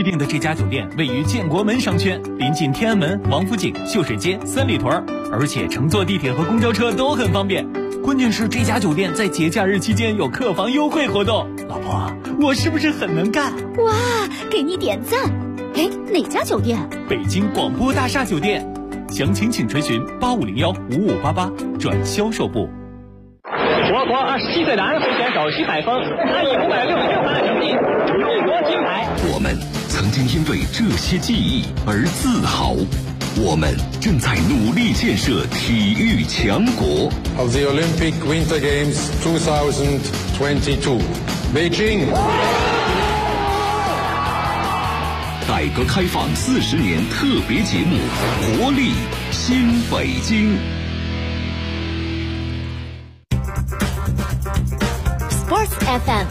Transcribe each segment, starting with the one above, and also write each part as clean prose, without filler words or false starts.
定的这家酒店位于建国门商圈，临近天安门、王府井、秀水街、三里屯，而且乘坐地铁和公交车都很方便。关键是这家酒店在节假日期间有客房优惠活动。老婆，我是不是很能干？ 哇，给你点赞！哎，哪家酒店？ 北京广播大厦酒店。详情请垂询85015588转销售部。 我国27岁的安徽选手徐海峰，他以566分的成绩荣夺金牌。 我们曾经因为这些记忆而自豪，我们正在努力建设体育强国。 Of the Olympic Winter Games 2022, Beijing。 改革开放40年特别节目《活力新北京》。 Sports FM，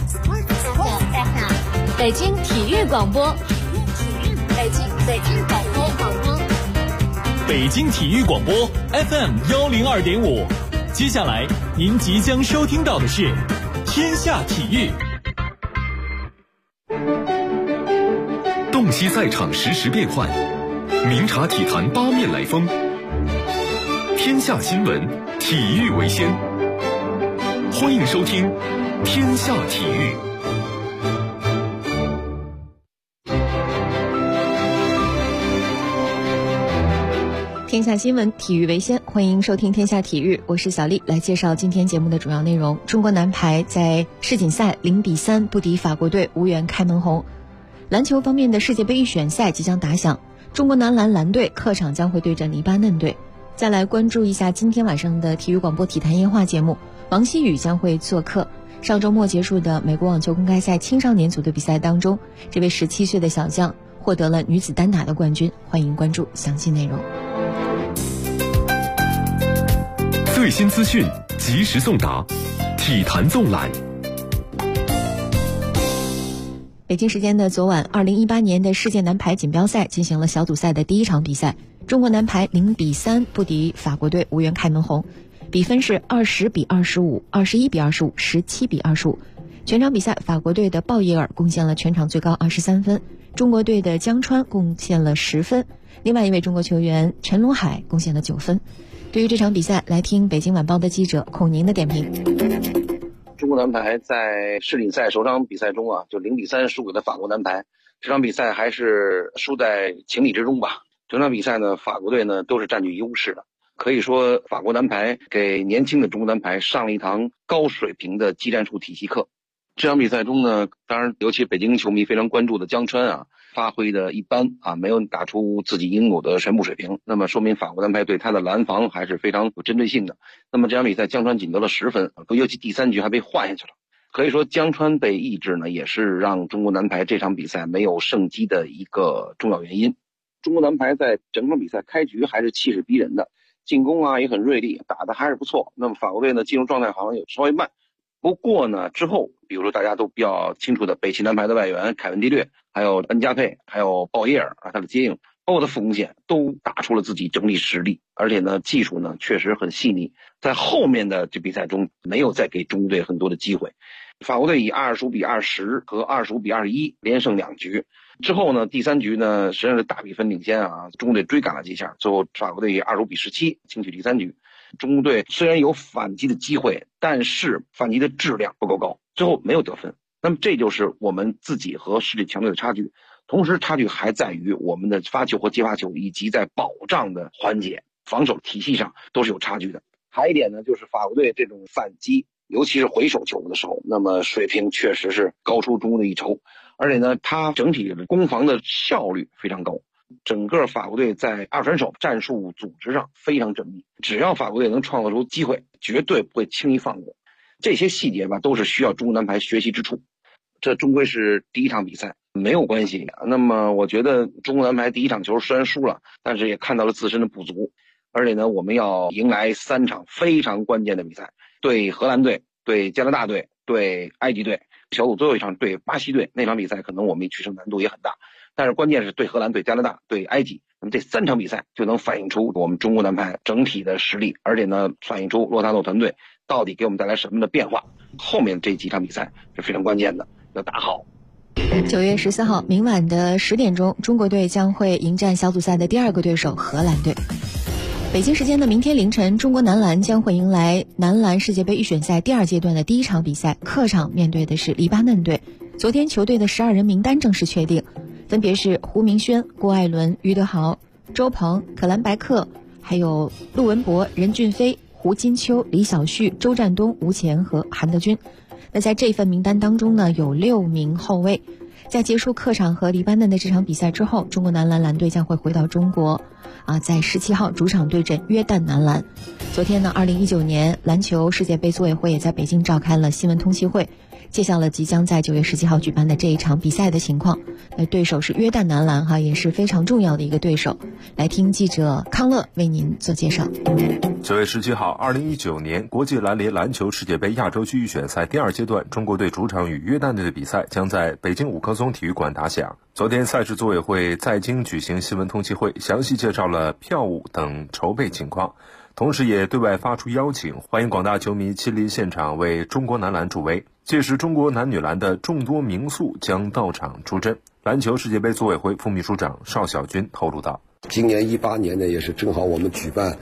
北京体育广播，北京广播， 北京体育广播 FM 102.5。接下来您即将收听到的是《天下体育》。 洞悉赛场实时变幻，明察体坛八面来风。天下新闻，体育为先。欢迎收听《天下体育》。 天下新闻，体育为先。欢迎收听《天下体育》，我是小丽，来介绍今天节目的主要内容。中国男排在世锦赛0-3不敌法国队，无缘开门红。篮球方面的世界杯预选赛即将打响，中国男篮篮队客场将会对阵黎巴嫩队。再来关注一下今天晚上的体育广播体坛夜话节目，王希雨将会做客。上周末结束的美国网球公开赛青少年组的比赛当中，这位17岁的小将获得了女子单打的冠军。欢迎关注详细内容。 最新资讯及时送达，体坛纵览。 北京时间的昨晚，2018年的世界男排锦标赛进行了小组赛的第一场比赛，中国男排0-3不敌法国队，无缘开门红，比分是20-25、21-25、17-25。全场比赛，法国队的鲍耶尔贡献了全场最高23分，中国队的江川贡献了10分，另外一位中国球员陈龙海贡献了9分。对于这场比赛，来听北京晚报的记者孔宁的点评。 中国男排在世锦赛首场比赛中就0-3输给了法国男排，这场比赛还是输在情理之中吧。整场比赛呢，法国队呢都是占据优势的，可以说法国男排给年轻的中国男排上了一堂高水平的技战术体系课。这场比赛中呢，当然尤其北京球迷非常关注的江川发挥的一般没有打出自己应有的全部水平，那么说明法国男排对他的拦防还是非常有针对性的。那么这场比赛江川仅得了10分，尤其第3局还被换下去了。可以说江川被抑制呢，也是让中国男排这场比赛没有胜机的一个重要原因。中国男排在整场比赛开局还是气势逼人的，进攻也很锐利，打得还是不错。那么法国队呢，进入状态好像也稍微慢。不过呢，之后比如说大家都比较清楚的北齐男排的外援凯文蒂略，还有恩加佩，还有鲍耶尔他的接应，包括他副攻线都打出了自己整体实力，而且呢技术呢确实很细腻，在后面的这比赛中没有再给中国队很多的机会。法国队以25-20和25-21连胜2局之后呢，第3局呢实际上是大比分领先中国队追赶了几下，最后法国队以25-17轻取第3局。中国队虽然有反击的机会，但是反击的质量不够高，最后没有得分。那么这就是我们自己和世界强队的差距，同时差距还在于我们的发球和接发球以及在保障的环节、防守体系上都是有差距的。还一点呢，就是法国队这种反击，尤其是回手球的时候，那么水平确实是高出中国队一筹，而且呢，它整体的攻防的效率非常高。整个法国队在二传手战术组织上非常缜密，只要法国队能创造出机会，绝对不会轻易放过。这些细节都是需要中国男排学习之处。这终归是第一场比赛，没有关系。那么我觉得中国男排第一场球虽然输了，但是也看到了自身的不足，而且呢，我们要迎来3场非常关键的比赛，对荷兰队、对加拿大队、对埃及队，小组最后一场对巴西队，那场比赛可能我们取胜难度也很大。但是关键是对荷兰、对加拿大、对埃及，那么这3场比赛就能反映出我们中国男排整体的实力，而且呢，反映出洛塔诺团队到底给我们带来什么的变化。后面这几场比赛是非常关键的，要打好。 9月14号明晚的10点钟，中国队将会迎战小组赛的第2个对手荷兰队。北京时间的明天凌晨，中国男篮将会迎来男篮世界杯预选赛第2阶段的第1场比赛，客场面对的是黎巴嫩队。昨天球队的12人名单正式确定，分别是胡明轩、郭艾伦、于德豪、周鹏、可兰白克，还有陆文博、任骏飞、胡金秋、李晓旭、周占东、吴前和韩德君。那在这份名单当中呢，有6名后卫。在结束客场和黎巴嫩的这场比赛之后，中国男篮蓝队将会回到中国，在17号主场对阵约旦男篮。昨天呢，2019年篮球世界杯组委会也在北京召开了新闻通气会，介绍了即将在9月17号举办的这一场比赛的情况。那对手是约旦男篮也是非常重要的一个对手。来听记者康乐为您做介绍。 9月17号，2019年国际篮联篮球世界杯亚洲区预选赛第2阶段，中国队主场与约旦队的比赛将在北京五棵松体育馆打响。昨天赛事组委会在京举行新闻通气会，详细介绍了票务等筹备情况，同时也对外发出邀请，欢迎广大球迷亲临现场为中国男篮助威。届时中国男女篮的众多名宿将到场出征。篮球世界杯组委会副秘书长邵小军透露道， 今年18年呢，也是正好我们举办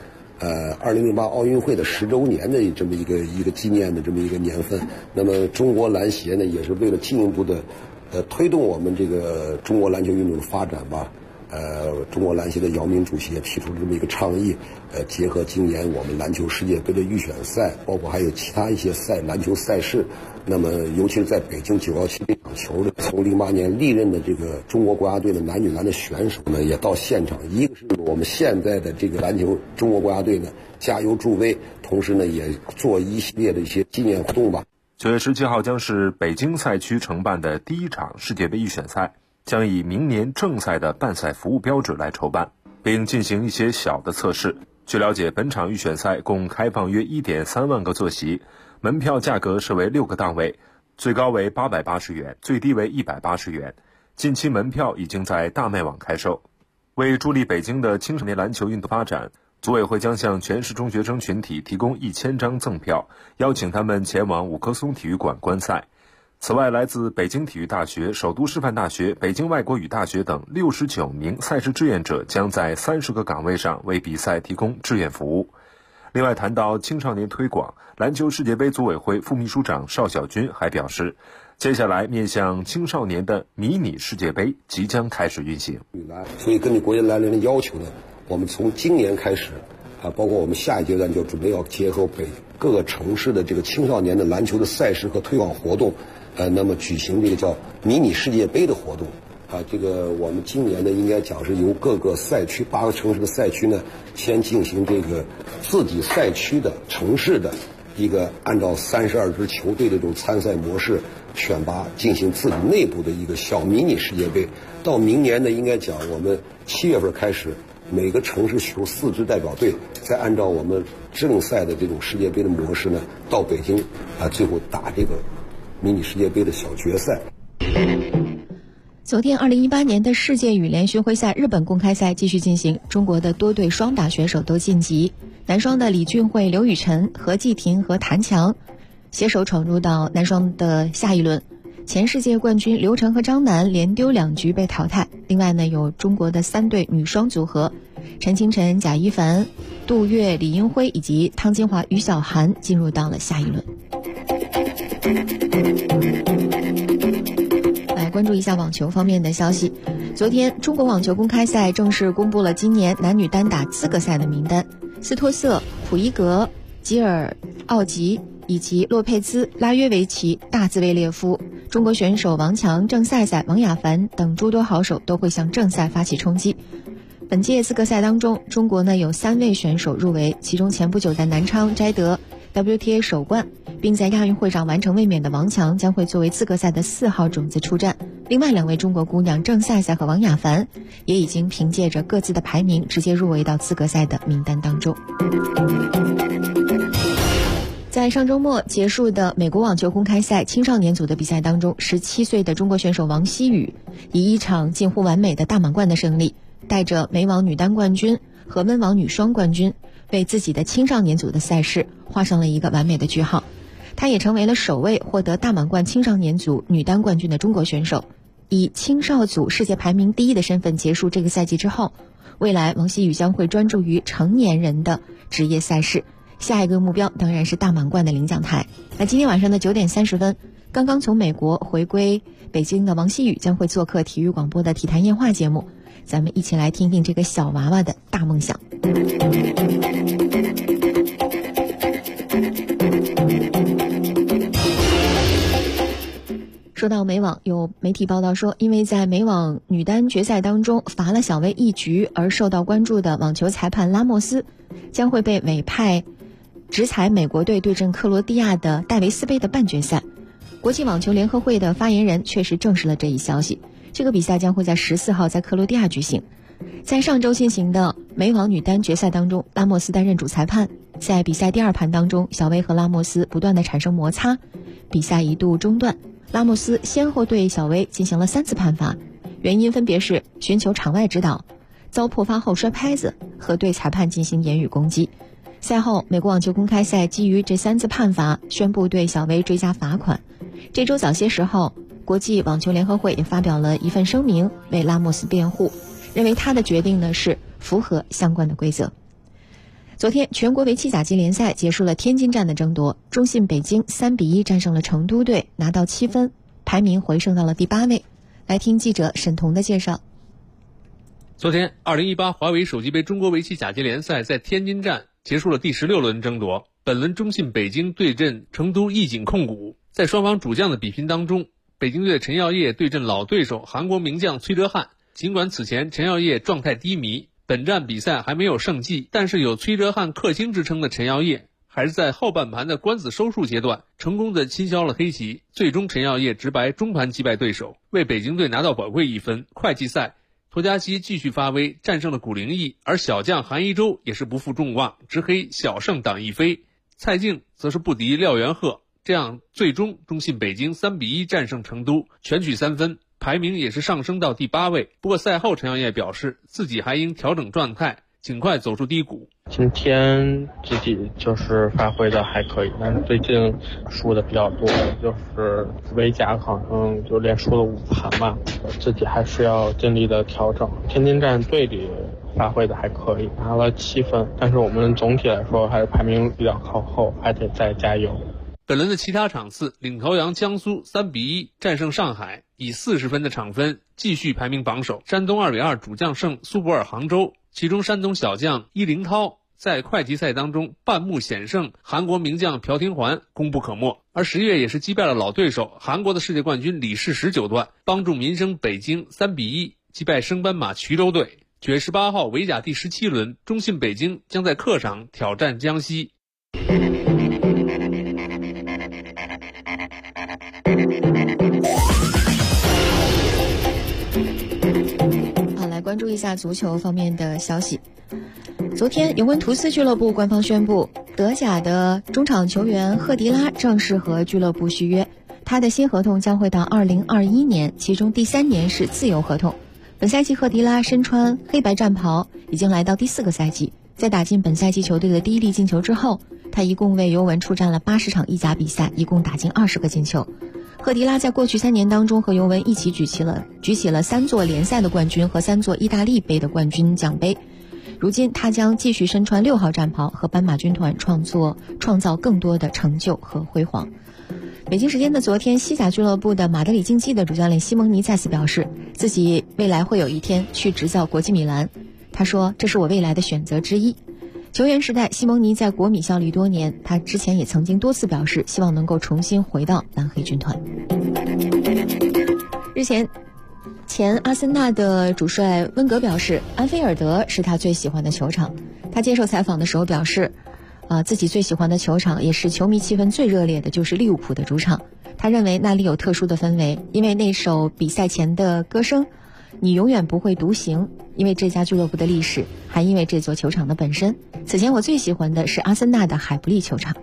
2008奥运会的10周年的这么一个纪念的这么一个年份。那么中国篮协呢，也是为了进一步的推动我们这个中国篮球运动的发展吧。中国篮协的姚明主席也提出了这么一个倡议，结合今年我们篮球世界杯的预选赛，包括还有其他一些篮球赛事，那么尤其是在北京917这场球的，从08年历任的这个中国国家队的男女篮的选手呢，也到现场，一个是我们现在的这个篮球中国国家队呢加油助威，同时呢也做一系列的一些纪念活动吧。 9月17号将是北京赛区承办的第1场世界杯预选赛，将以明年正赛的办赛服务标准来筹办，并进行一些小的测试。据了解，本场预选赛共开放约 1.3万个座席，门票价格设为6个档位，最高为880元，最低为180元。近期门票已经在大麦网开售。为助力北京的青少年篮球运动发展，组委会将向全市中学生群体提供1000张赠票，邀请他们前往五棵松体育馆观赛。此外，来自北京体育大学、首都师范大学、北京外国语大学等69名赛事志愿者将在30个岗位上为比赛提供志愿服务。另外，谈到青少年推广，篮球世界杯组委会副秘书长邵小军还表示，接下来面向青少年的迷你世界杯即将开始运行。 所以根据国际篮联的要求呢，我们从今年开始包括我们下一阶段就准备要结合各个城市的这个青少年的篮球的赛事和推广活动，那么举行这个叫迷你世界杯的活动。这个我们今年呢，应该讲是由各个赛区8个城市的赛区呢，先进行这个自己赛区的城市的一个按照32支球队的这种参赛模式选拔，进行自己内部的一个小迷你世界杯。到明年呢，应该讲我们7月份开始，每个城市选出4支代表队，再按照我们正赛的这种世界杯的模式呢，到北京最后打这个迷你世界杯的小决赛。 昨天2018年的世界羽联巡回赛日本公开赛继续进行，中国的多队双打选手都晋级。男双的李俊慧、刘雨辰、何继婷和谭强携手闯入到男双的下一轮。前世界冠军刘晨和张楠连丢2局被淘汰。另外呢，有中国的3对女双组合，陈清晨、贾一凡、杜月、李英辉以及汤金华、于小涵进入到了下一轮。来关注一下网球方面的消息。昨天中国网球公开赛正式公布了今年男女单打资格赛的名单，斯托瑟、普伊格、吉尔奥吉以及洛佩兹、拉约维奇、大兹维列夫，中国选手王强、郑赛赛、王雅凡等诸多好手都会向正赛发起冲击。本届资格赛当中，中国呢有3位选手入围，其中前不久在南昌摘得 WTA 首冠，并在亚运会上完成卫冕的王强将会作为资格赛的4号种子出战。另外2位中国姑娘郑赛赛和王雅凡也已经凭借着各自的排名直接入围到资格赛的名单当中。在上周末结束的美国网球公开赛青少年组的比赛当中，17岁的中国选手王希雨以一场近乎完美的大满贯的胜利，带着美网女单冠军和温网女双冠军，为自己的青少年组的赛事画上了一个完美的句号。她也成为了首位获得大满贯青少年组女单冠军的中国选手。 以青少组世界排名第1的身份结束这个赛季之后，未来王希雨将会专注于成年人的职业赛事，下一个目标当然是大满贯的领奖台。那今天晚上的9点30分，刚刚从美国回归北京的王希雨将会做客体育广播的体坛夜话节目，咱们一起来听听这个小娃娃的大梦想。说到美网，有媒体报道说，因为在美网女单决赛当中罚了小威一局而受到关注的网球裁判拉莫斯将会被委派执裁美国队对阵克罗地亚的戴维斯杯的半决赛。国际网球联合会的发言人确实证实了这一消息，这个比赛将会在14号在克罗地亚举行。在上周进行的美网女单决赛当中，拉莫斯担任主裁判，在比赛第2盘当中，小威和拉莫斯不断的产生摩擦，比赛一度中断，拉莫斯先后对小威进行了3次判罚，原因分别是寻求场外指导、遭破发后摔拍子和对裁判进行言语攻击。赛后，美国网球公开赛基于这3次判罚，宣布对小威追加罚款。这周早些时候，国际网球联合会也发表了一份声明，为拉莫斯辩护，认为他的决定呢是符合相关的规则。昨天，全国围棋甲级联赛结束了天津站的争夺，中信北京3比1战胜了成都队，拿到7分，排名回升到了第8位。来听记者沈彤的介绍。 昨天，2018华为手机杯中国围棋甲级联赛在天津站结束了第16轮争夺。本轮中信北京对阵成都义锦控股，在双方主将的比拼当中，北京队陈耀烨对阵老对手韩国名将崔哲瀚。尽管此前陈耀烨状态低迷，本站比赛还没有胜绩，但是有崔哲瀚克星之称的陈耀烨还是在后半盘的官子收束阶段成功的亲消了黑棋，最终陈耀烨直白中盘击败对手，为北京队拿到宝贵1分。会计赛，托加基继续发威，战胜了古灵毅，而小将韩一舟也是不负众望，执黑小胜党一飞。蔡静则是不敌廖元鹤，这样最终中信北京3比1战胜成都，全取3分，排名也是上升到第8位。不过赛后陈耀烨表示，自己还应调整状态，尽快走出低谷。 今天自己就是发挥的还可以，但是最近输的比较多，就是围甲好像就连输了5盘吧，自己还是要尽力的调整。天津站队里发挥的还可以，拿了7分，但是我们总体来说还是排名比较靠后，还得再加油。 本轮的其他场次，领头羊江苏3比1战胜上海，以40分的场分继续排名榜首。山东2比2主将胜苏泊尔杭州，其中山东小将伊凌涛在会棋赛当中半目险胜韩国名将朴廷桓，功不可没。而10月也是击败了老对手韩国的世界冠军李氏19段，帮助民生北京3比1击败升班马衢州队。9月18号围甲第17轮，中信北京将在客场挑战江西。 好，来关注一下足球方面的消息。昨天，尤文图斯俱乐部官方宣布，德甲的中场球员赫迪拉正式和俱乐部续约，他的新合同将会到2021年，其中第3年是自由合同。本赛季赫迪拉身穿黑白战袍，已经来到第4个赛季。在打进本赛季球队的第1粒进球之后，他一共为尤文出战了80场意甲比赛，一共打进20个进球。赫迪拉在过去3年当中和尤文一起举起了3座联赛的冠军和3座意大利杯的冠军奖杯。如今他将继续身穿6号战袍，和斑马军团创造更多的成就和辉煌。北京时间的昨天，西甲俱乐部的马德里竞技的主教练西蒙尼再次表示，自己未来会有一天去执教国际米兰。他说，这是我未来的选择之一。球员时代，西蒙尼在国米效力多年，他之前也曾经多次表示希望能够重新回到蓝黑军团。日前阿森纳的主帅温格表示，安菲尔德是他最喜欢的球场。他接受采访的时候表示，自己最喜欢的球场也是球迷气氛最热烈的，就是利物浦的主场。他认为那里有特殊的氛围，因为那首比赛前的歌声，你永远不会独行，因为这家俱乐部的历史，还因为这座球场的本身。此前我最喜欢的是阿森纳的海布利球场。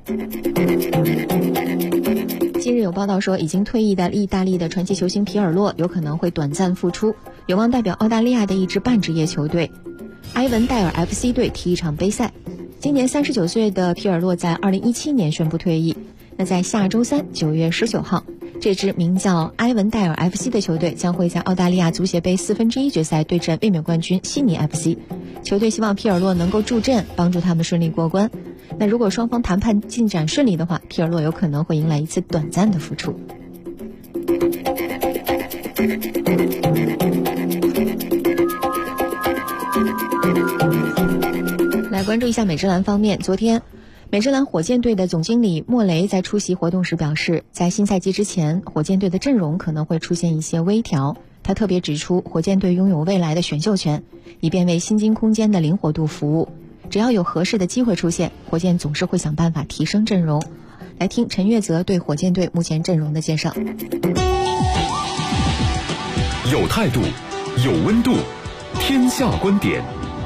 近日有报道说，已经退役的意大利的传奇球星皮尔洛有可能会短暂复出，有望代表澳大利亚的一支半职业球队埃文戴尔 FC 队踢一场杯赛。今年39岁的皮尔洛在2017年宣布退役。那在下周3，9月19号， 这支名叫埃文戴尔 FC 的球队将会在澳大利亚足协杯1/4决赛对阵卫冕冠军悉尼 FC。球队希望皮尔洛能够助阵，帮助他们顺利过关。那如果双方谈判进展顺利的话，皮尔洛有可能会迎来一次短暂的复出。来关注一下美职篮方面，昨天美职篮火箭队的总经理莫雷在出席活动时表示，在新赛季之前，火箭队的阵容可能会出现一些微调。他特别指出，火箭队拥有未来的选秀权，以便为薪金空间的灵活度服务。只要有合适的机会出现，火箭总是会想办法提升阵容。来听陈月泽对火箭队目前阵容的介绍。 有态度，有温度，天下观点。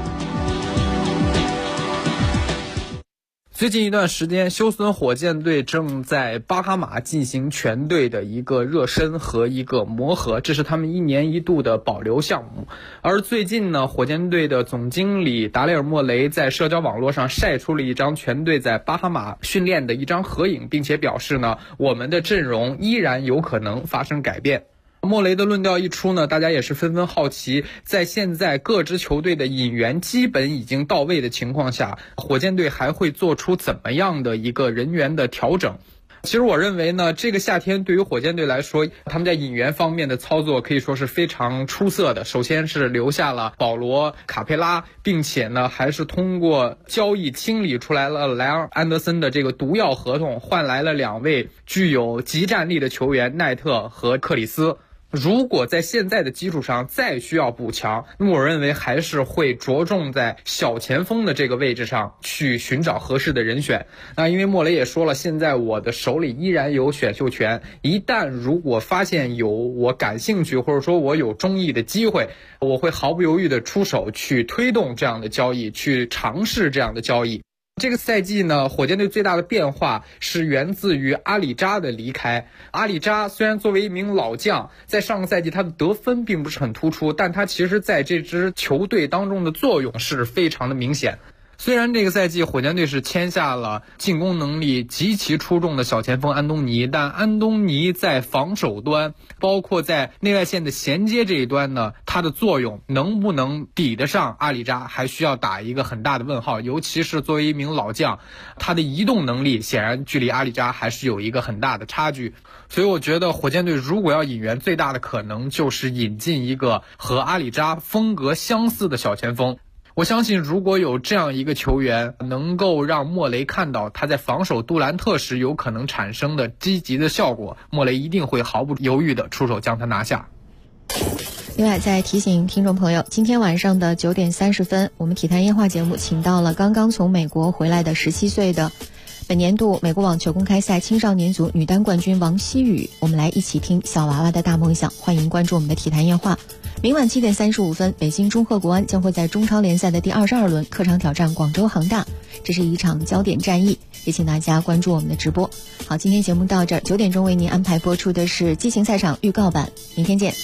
最近一段时间，休斯顿火箭队正在巴哈马进行全队的一个热身和一个磨合，这是他们1年1度的保留项目。而最近呢，火箭队的总经理达雷尔·莫雷在社交网络上晒出了一张全队在巴哈马训练的一张合影，并且表示呢，我们的阵容依然有可能发生改变。莫雷的论调一出呢，大家也是纷纷好奇，在现在各支球队的引援基本已经到位的情况下，火箭队还会做出怎么样的一个人员的调整？其实我认为呢，这个夏天对于火箭队来说，他们在引援方面的操作可以说是非常出色的。首先是留下了保罗·卡佩拉，并且呢还是通过交易清理出来了莱昂·安德森的这个毒药合同，换来了2位具有极战力的球员奈特和克里斯。如果在现在的基础上再需要补强，那么我认为还是会着重在小前锋的这个位置上去寻找合适的人选。那因为莫雷也说了，现在我的手里依然有选秀权，一旦如果发现有我感兴趣或者说我有中意的机会，我会毫不犹豫的出手去推动这样的交易，去尝试这样的交易。这个赛季呢，火箭队最大的变化是源自于阿里扎的离开。阿里扎虽然作为一名老将，在上个赛季他的得分并不是很突出，但他其实在这支球队当中的作用是非常的明显。虽然这个赛季火箭队是签下了进攻能力极其出众的小前锋安东尼，但安东尼在防守端，包括在内外线的衔接这一端呢，他的作用能不能抵得上阿里扎，还需要打一个很大的问号。尤其是作为一名老将，他的移动能力显然距离阿里扎还是有一个很大的差距。所以我觉得火箭队如果要引援，最大的可能就是引进一个和阿里扎风格相似的小前锋。我相信如果有这样一个球员能够让莫雷看到他在防守杜兰特时有可能产生的积极的效果，莫雷一定会毫不犹豫地出手将他拿下。 另外再提醒听众朋友，今天晚上的9点30分，我们体坛夜话节目请到了刚刚从美国回来的17岁的本年度美国网球公开赛青少年组女单冠军王希雨，我们来一起听小娃娃的大梦想。欢迎关注我们的体坛夜话。明晚7点35分，北京中赫国安将会在中超联赛的第22轮客场挑战广州恒大，这是一场焦点战役，也请大家关注我们的直播。好，今天节目到这儿，9点钟为您安排播出的是激情赛场预告版，明天见。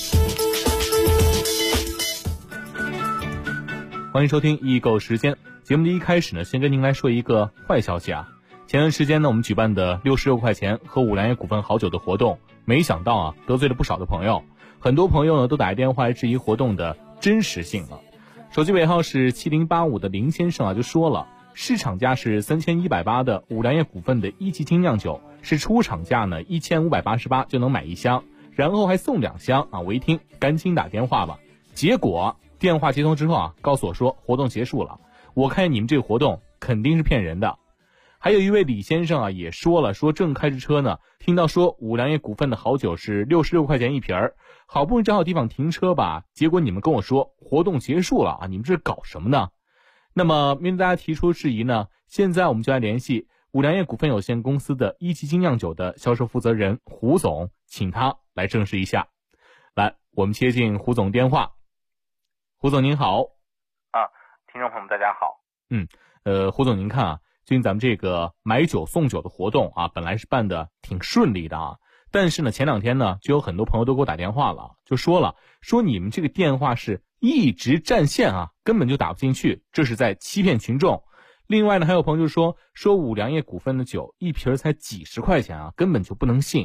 欢迎收听易购时间。节目的一开始呢，先跟您来说一个坏消息啊。前段时间呢，我们举办的66块钱喝五粮液股份好酒的活动，没想到啊，得罪了不少的朋友。很多朋友呢都打电话来质疑活动的真实性了。手机尾号是7085的林先生啊就说了，市场价是3180的五粮液股份的1级精酿酒，是出厂价呢1588就能买1箱，然后还送2箱啊！我一听赶紧打电话吧。结果电话接通之后啊，告诉我说活动结束了。我看你们这个活动肯定是骗人的。还有一位李先生啊也说了，说正开着车呢，听到说五粮液股份的好酒是66块钱一瓶儿，好不容易找好地方停车吧，结果你们跟我说活动结束了啊，你们这是搞什么呢？那么面对大家提出质疑呢，现在我们就来联系五粮液股份有限公司的1级精酿酒的销售负责人胡总，请他来证实一下。来，我们接进胡总电话。胡总您好。 听众朋友们大家好。 胡总您看啊，最近咱们这个买酒送酒的活动啊，本来是办的挺顺利的啊，但是呢前2天呢就有很多朋友都给我打电话了，就说你们这个电话是一直占线啊，根本就打不进去，这是在欺骗群众。另外呢还有朋友就说五粮液股份的酒一瓶才几十块钱啊，根本就不能信。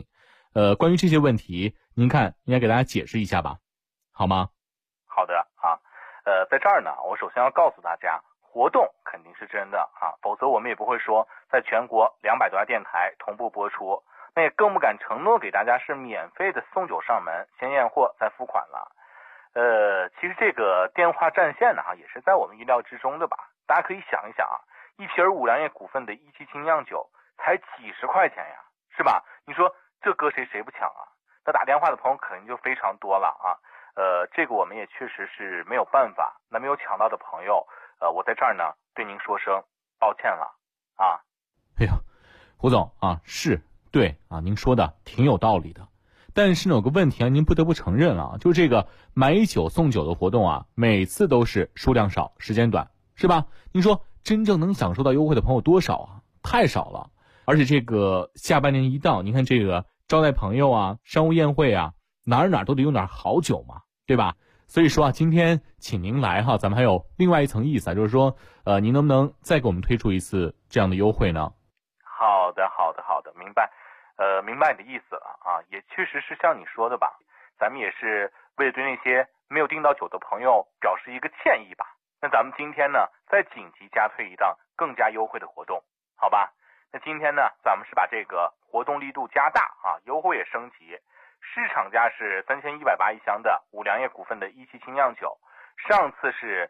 关于这些问题，您看应该给大家解释一下吧，好吗？ 好的啊，在这儿呢，我首先要告诉大家，活动肯定是真的啊，否则我们也不会说在全国200多家电台同步播出，那也更不敢承诺给大家是免费的送酒上门，先验货再付款了。其实这个电话占线呢，也是在我们意料之中的吧。大家可以想一想啊，一瓶五粮液股份的一期精酿酒才几十块钱呀，是吧？你说这搁谁不抢啊？那打电话的朋友肯定就非常多了啊。这个我们也确实是没有办法。那没有抢到的朋友，我在这儿呢对您说声抱歉了啊。 哎呀，胡总啊，是对啊，您说的挺有道理的。但是呢，有个问题啊，您不得不承认啊，就这个买酒送酒的活动啊，每次都是数量少，时间短，是吧？您说真正能享受到优惠的朋友多少啊？太少了。而且这个下半年一到，您看这个招待朋友啊、商务宴会啊，哪都得用点好酒嘛，对吧？所以说啊，今天请您来哈，咱们还有另外一层意思啊，就是说，您能不能再给我们推出一次这样的优惠呢？ 好的，明白。明白你的意思了啊，也确实是像你说的吧，咱们也是为了对那些没有订到酒的朋友表示一个歉意吧。那咱们今天呢，再紧急加推一档更加优惠的活动，好吧？那今天呢，咱们是把这个活动力度加大啊，优惠也升级。市场价是3180一箱的五粮液股份的一期精酿酒，上次是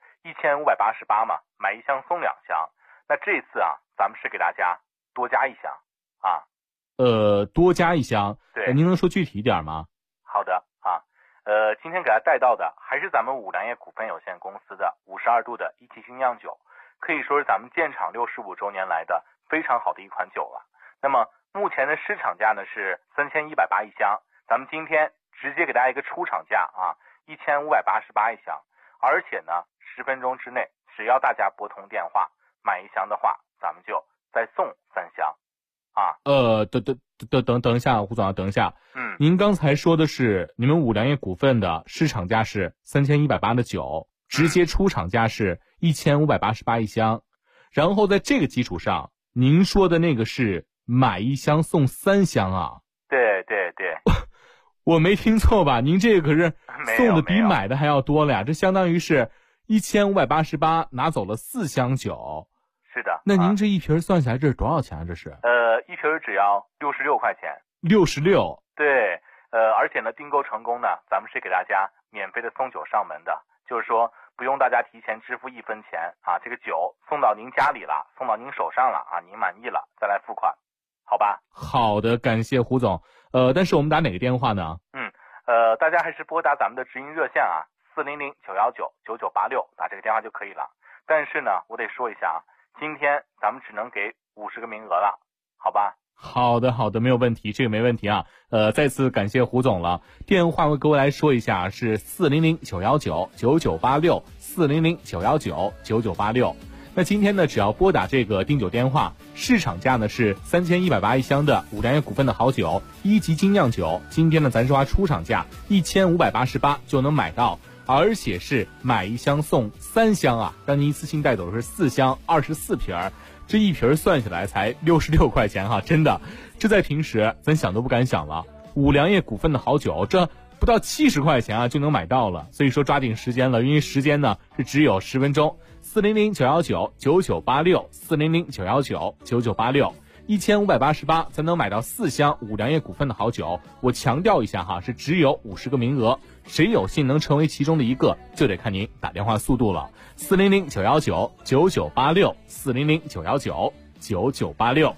1588嘛，买一箱送2箱。那这次啊，咱们是给大家多加一箱啊。 多加一箱， 对， 您能说具体一点吗？ 好的啊，今天给大家带到的还是咱们五粮液股份有限公司的52度的一期精酿酒，可以说是咱们建厂65周年来的非常好的一款酒了。那么目前的市场价呢是3180一箱，咱们今天直接给大家一个出厂价啊，1588一箱，而且呢10分钟之内，只要大家拨通电话买1箱的话，咱们就再送3箱。啊， 等一下，胡总啊，等一下。您刚才说的是你们五粮液股份的市场价是3180的酒，直接出厂价是1588一箱，然后在这个基础上，您说的那个是买1箱送3箱啊？ 对， 我没听错吧？您这个可是送的比买的还要多了呀，这相当于是1588拿走了4箱酒。 是的， 那您这一瓶算下来这是多少钱啊？这是一瓶只要66块钱。 66？ 对，而且呢，订购成功呢，咱们是给大家免费的送酒上门的，就是说不用大家提前支付1分钱啊，这个酒送到您家里了，送到您手上了啊，您满意了再来付款，好吧？ 好的，感谢胡总。但是我们打哪个电话呢？ 大家还是拨打咱们的直营热线啊，400-919-9986，打这个电话就可以了。但是呢，我得说一下啊。今天咱们只能给50个名额了，好吧？ 好的，没有问题，这个没问题啊。再次感谢胡总了。电话各位来说一下，是400-919-9986 400-919-9986。那今天呢，只要拨打这个订酒电话，市场价呢是3180一箱的五粮液股份的好酒1级精酿酒，今天呢咱说话出厂价1588就能买到。而且是买1箱送3箱啊，让您一次性带走的是4箱24瓶，这一瓶算下来才66块钱哈，真的，这在平时咱想都不敢想了。五粮液股份的好酒，这不到70块钱啊就能买到了，所以说抓紧时间了，因为时间呢是只有10分钟。400-919-9986 400-919-9986 1588才能买到4箱五粮液股份的好酒。我强调一下哈，是只有50个名额，谁有幸能成为其中的一个，就得看您打电话速度了。400-919-9986 400-919-9986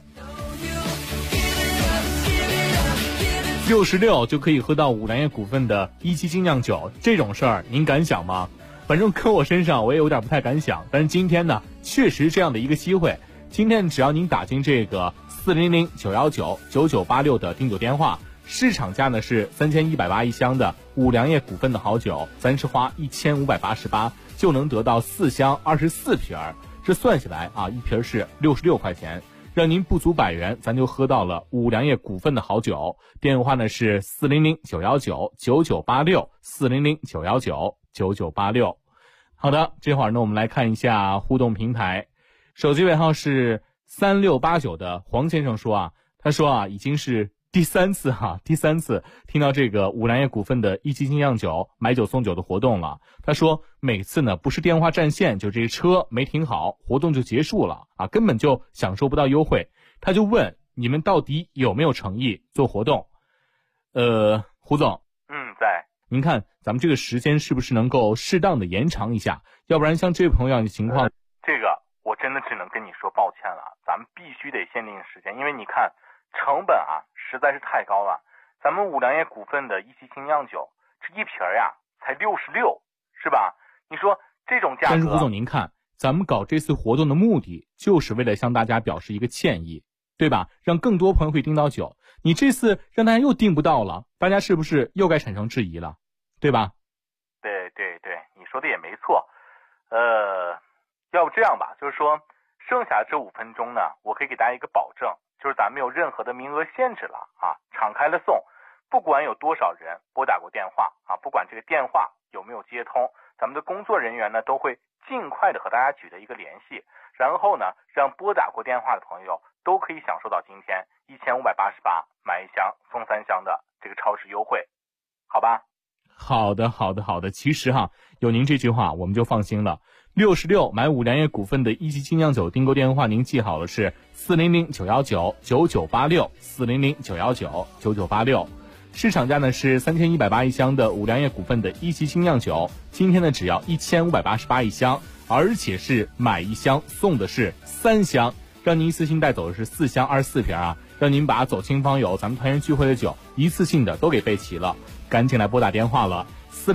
66就可以喝到五粮液股份的1期精酿酒，这种事儿您敢想吗？反正搁我身上我也有点不太敢想，但是今天呢确实这样的一个机会。今天只要您打进这个400-919-9986的订酒电话，市场价呢是3180一箱的五粮液股份的好酒，咱是花1588就能得到4箱24瓶，这算下来啊，一瓶是66块钱，让您不足100元，咱就喝到了五粮液股份的好酒。电话呢是400-919-9986 400-919-9986。好的，这会儿呢我们来看一下互动平台。手机尾号是3689的黄先生说啊，他说啊，已经是第三次听到这个五粮液股份的一期精酿酒买酒送酒的活动了。他说每次呢不是电话占线，就这个车没停好，活动就结束了啊，根本就享受不到优惠。他就问你们到底有没有诚意做活动？胡总， 在。 您看咱们这个时间是不是能够适当的延长一下？要不然像这位朋友样的情况， 这个我真的只能跟你说抱歉了，咱们必须得限定时间，因为你看成本啊实在是太高了。咱们五粮液股份的一期精酿酒，这一瓶呀才66，是吧？你说这种价格。 但是胡总您看，咱们搞这次活动的目的就是为了向大家表示一个歉意，对吧？让更多朋友会订到酒。你这次让大家又订不到了，大家是不是又该产生质疑了，对吧？ 对，你说的也没错。要不这样吧，就是说剩下这5分钟呢，我可以给大家一个保证，就是咱们没有任何的名额限制了啊，敞开了送，不管有多少人拨打过电话啊，不管这个电话有没有接通，咱们的工作人员呢都会尽快的和大家取得一个联系，然后呢让拨打过电话的朋友都可以享受到今天1588买1箱送3箱的这个超市优惠，好吧？ 好的。其实有您这句话我们就放心了。66买五粮液股份的一期精酿酒订购电话您记好了，是400-919-9986 400-919-9986。市场价呢是3180一箱的五粮液股份的一期精酿酒，今天呢只要1588一箱，而且是买1箱送的是3箱，让您一次性带走的是4箱24瓶啊，让您把走亲访友咱们团圆聚会的酒一次性的都给备齐了。赶紧来拨打电话了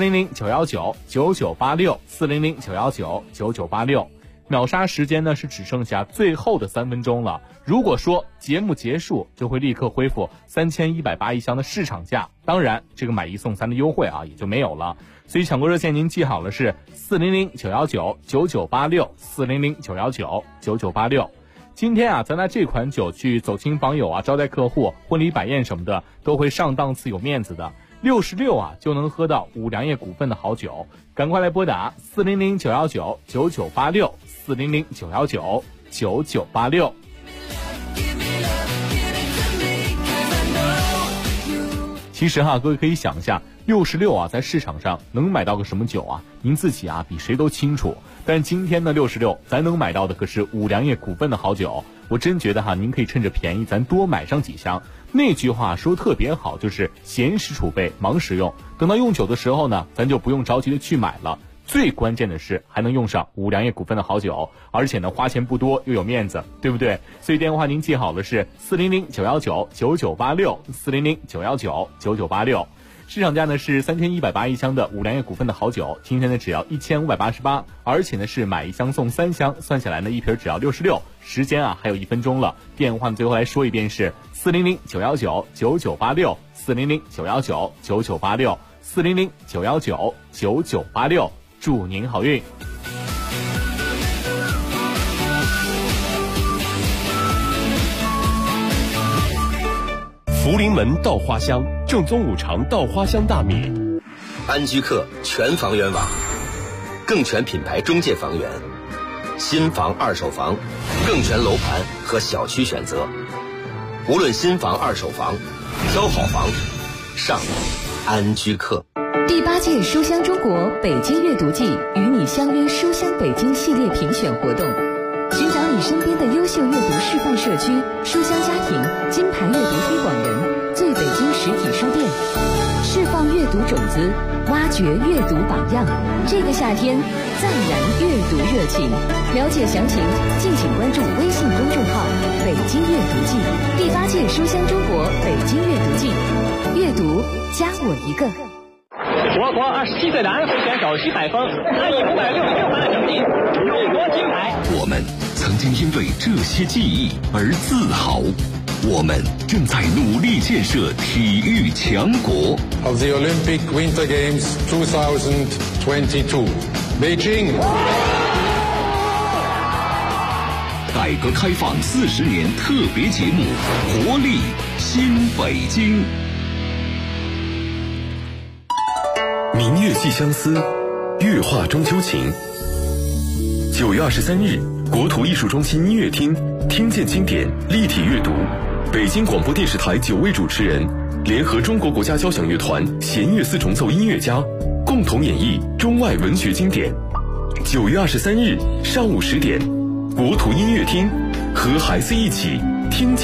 ，400-919-9986 400-919-9986。秒杀时间呢是只剩下最后的3分钟了，如果说节目结束就会立刻恢复3180一箱的市场价，当然这个买1送3的优惠也就没有了。所以抢购热线您记好了，是400-919-9986 400-919-9986。今天咱拿这款酒去走亲访友招待客户、婚礼摆宴什么的都会上档次有面子的。66就能喝到五粮液股份的好酒，赶快来拨打400-919-9986 400-919-9986。其实各位可以想一下，66在市场上能买到个什么酒啊？您自己比谁都清楚。但今天的66咱能买到的可是五粮液股份的好酒，我真觉得您可以趁着便宜咱多买上几箱。那句话说特别好，就是闲时储备忙时用，等到用酒的时候呢，咱就不用着急的去买了。最关键的是还能用上五粮液股份的好酒，而且呢花钱不多又有面子，对不对？所以电话您记好了，是400-919-9986 400-919-9986。市场价呢是3180一箱的五粮液股份的好酒，今天呢只要1588，而且呢是买1箱送3箱，算下来呢一瓶只要66。时间还有1分钟了，电话最后来说一遍是400-919-9986 400-919-9986 400-919-9986。祝您好运。 福临门稻花香，正宗5常稻花香大米。 安居客全房源网，更全品牌中介房源，新房二手房，更全楼盘和小区选择。无论新房二手房，挑好房上安居客。 第8届书香中国北京阅读季与你相约书香北京系列评选活动，寻找你身边的优秀阅读示范社区、书香家庭、金牌阅读推广人、最北京实体书店，释放阅读种子，挖掘阅读榜样。这个夏天暂燃阅读热情，了解详情敬请关注微信公众号北京阅读季。第8届书香中国北京阅读季，阅读加我一个。 我国27岁的安徽选手徐海峰，他以566盘的成绩入夺金牌。 我们曾经因为这些记忆而自豪，我们正在努力建设体育强国。 Of the Olympic Winter Games 2022, Beijing. 改革开放40年特别节目，活力新北京。明月系相思，月画中秋情。9月23日，国土艺术中心音乐厅听见经典立体阅读， 北京广播电视台9位主持人联合中国国家交响乐团弦乐四重奏音乐家，共同演绎中外文学经典。9月23日上午10点，国图音乐厅和孩子一起听见